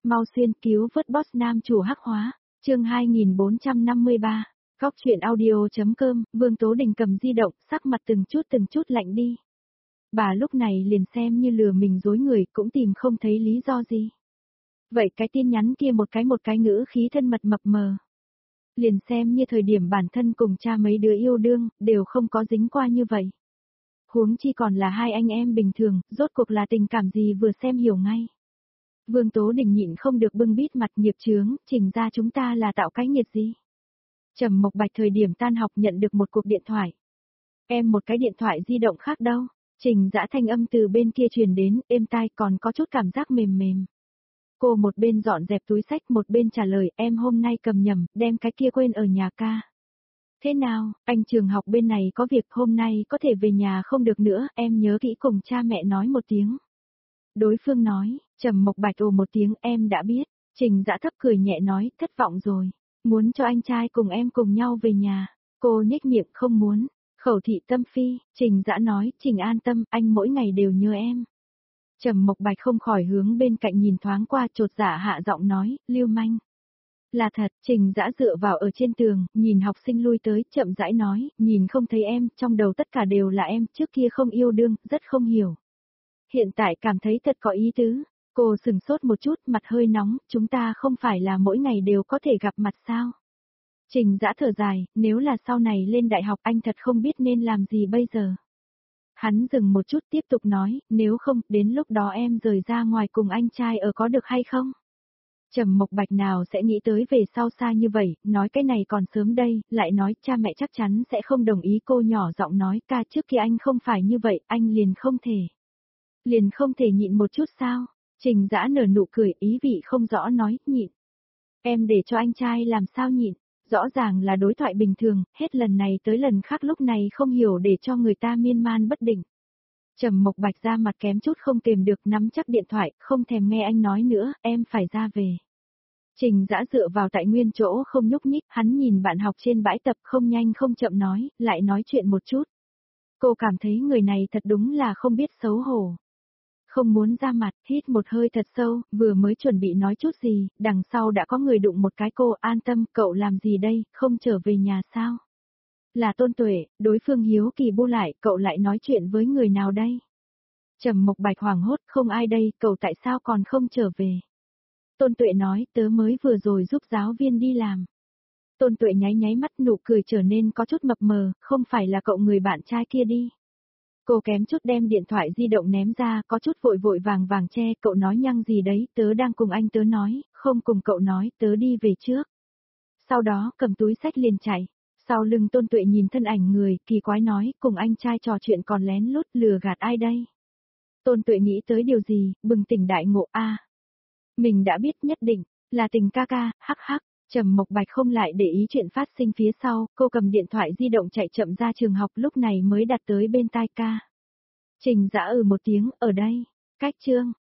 Mau xuyên cứu vớt boss nam chủ hắc hóa, chương 2453, góc chuyện audio.com, Vương Tố Đình cầm di động, sắc mặt từng chút lạnh đi. Bà lúc này liền xem như lừa mình dối người cũng tìm không thấy lý do gì. Vậy cái tin nhắn kia một cái ngữ khí thân mật mập mờ. Liền xem như thời điểm bản thân cùng cha mấy đứa yêu đương, đều không có dính qua như vậy. Huống chi còn là hai anh em bình thường, rốt cuộc là tình cảm gì vừa xem hiểu ngay. Vương Tố Đình nhịn không được bưng bít mặt nghiệp chướng, Trình ra chúng ta là tạo cái nghiệt gì. Trầm Mộc Bạch thời điểm tan học nhận được một cuộc điện thoại. Em một cái điện thoại di động khác đâu, Trình Dã thanh âm từ bên kia truyền đến, êm tai còn có chút cảm giác mềm mềm. Cô một bên dọn dẹp túi sách một bên trả lời em hôm nay cầm nhầm, đem cái kia quên ở nhà ca. Thế nào, anh trường học bên này có việc hôm nay có thể về nhà không được nữa, em nhớ kỹ cùng cha mẹ nói một tiếng. Đối phương nói, Trầm Mộc Bạch ồ một tiếng em đã biết, Trình Dã thấp cười nhẹ nói, thất vọng rồi, muốn cho anh trai cùng em cùng nhau về nhà, cô nhếch miệng không muốn, khẩu thị tâm phi, Trình Dã nói, Trình an tâm, anh mỗi ngày đều nhớ em. Trầm Mộc Bạch không khỏi hướng bên cạnh nhìn thoáng qua chột dạ hạ giọng nói, lưu manh. Là thật, Trình Dã dựa vào ở trên tường, nhìn học sinh lui tới, chậm rãi nói, nhìn không thấy em, trong đầu tất cả đều là em, trước kia không yêu đương, rất không hiểu. Hiện tại cảm thấy thật có ý tứ, cô sừng sốt một chút, mặt hơi nóng, chúng ta không phải là mỗi ngày đều có thể gặp mặt sao? Trình Dã thở dài, nếu là sau này lên đại học anh thật không biết nên làm gì bây giờ. Hắn dừng một chút tiếp tục nói, nếu không, đến lúc đó em rời ra ngoài cùng anh trai ở có được hay không? Trầm Mộc Bạch nào sẽ nghĩ tới về sau xa như vậy, nói cái này còn sớm đây, lại nói cha mẹ chắc chắn sẽ không đồng ý cô nhỏ giọng nói ca trước khi anh không phải như vậy, anh liền không thể. Liền không thể nhịn một chút sao? Trình Dã nở nụ cười ý vị không rõ nói, nhịn. Em để cho anh trai làm sao nhịn, rõ ràng là đối thoại bình thường, hết lần này tới lần khác lúc này không hiểu để cho người ta miên man bất định. Trầm Mộc Bạch ra mặt kém chút không kềm được nắm chắc điện thoại, không thèm nghe anh nói nữa, em phải ra về. Trình Dã dựa vào tại nguyên chỗ không nhúc nhích, hắn nhìn bạn học trên bãi tập không nhanh không chậm nói, lại nói chuyện một chút. Cô cảm thấy người này thật đúng là không biết xấu hổ. Không muốn ra mặt, hít một hơi thật sâu, vừa mới chuẩn bị nói chút gì, đằng sau đã có người đụng một cái cô, an tâm, cậu làm gì đây, không trở về nhà sao? Là Tôn Tuệ, đối phương hiếu kỳ bu lại, cậu lại nói chuyện với người nào đây? Trầm Mộc Bạch hoảng hốt, không ai đây, cậu tại sao còn không trở về? Tôn Tuệ nói, tớ mới vừa rồi giúp giáo viên đi làm. Tôn Tuệ nháy mắt nụ cười trở nên có chút mập mờ, không phải là cậu người bạn trai kia đi. Cô kém chút đem điện thoại di động ném ra, có chút vội vàng che, cậu nói nhăng gì đấy, tớ đang cùng anh tớ nói, không cùng cậu nói, tớ đi về trước. Sau đó cầm túi sách liền chạy, sau lưng Tôn Tuệ nhìn thân ảnh người, kỳ quái nói, cùng anh trai trò chuyện còn lén lút lừa gạt ai đây? Tôn Tuệ nghĩ tới điều gì, bừng tỉnh đại ngộ a. Mình đã biết nhất định, là tình ca ca, hắc hắc. Trầm Mộc Bạch không lại để ý chuyện phát sinh phía sau, cô cầm điện thoại di động chạy chậm ra trường học lúc này mới đặt tới bên tai ca. Trình Dã một tiếng, ở đây, cách chương,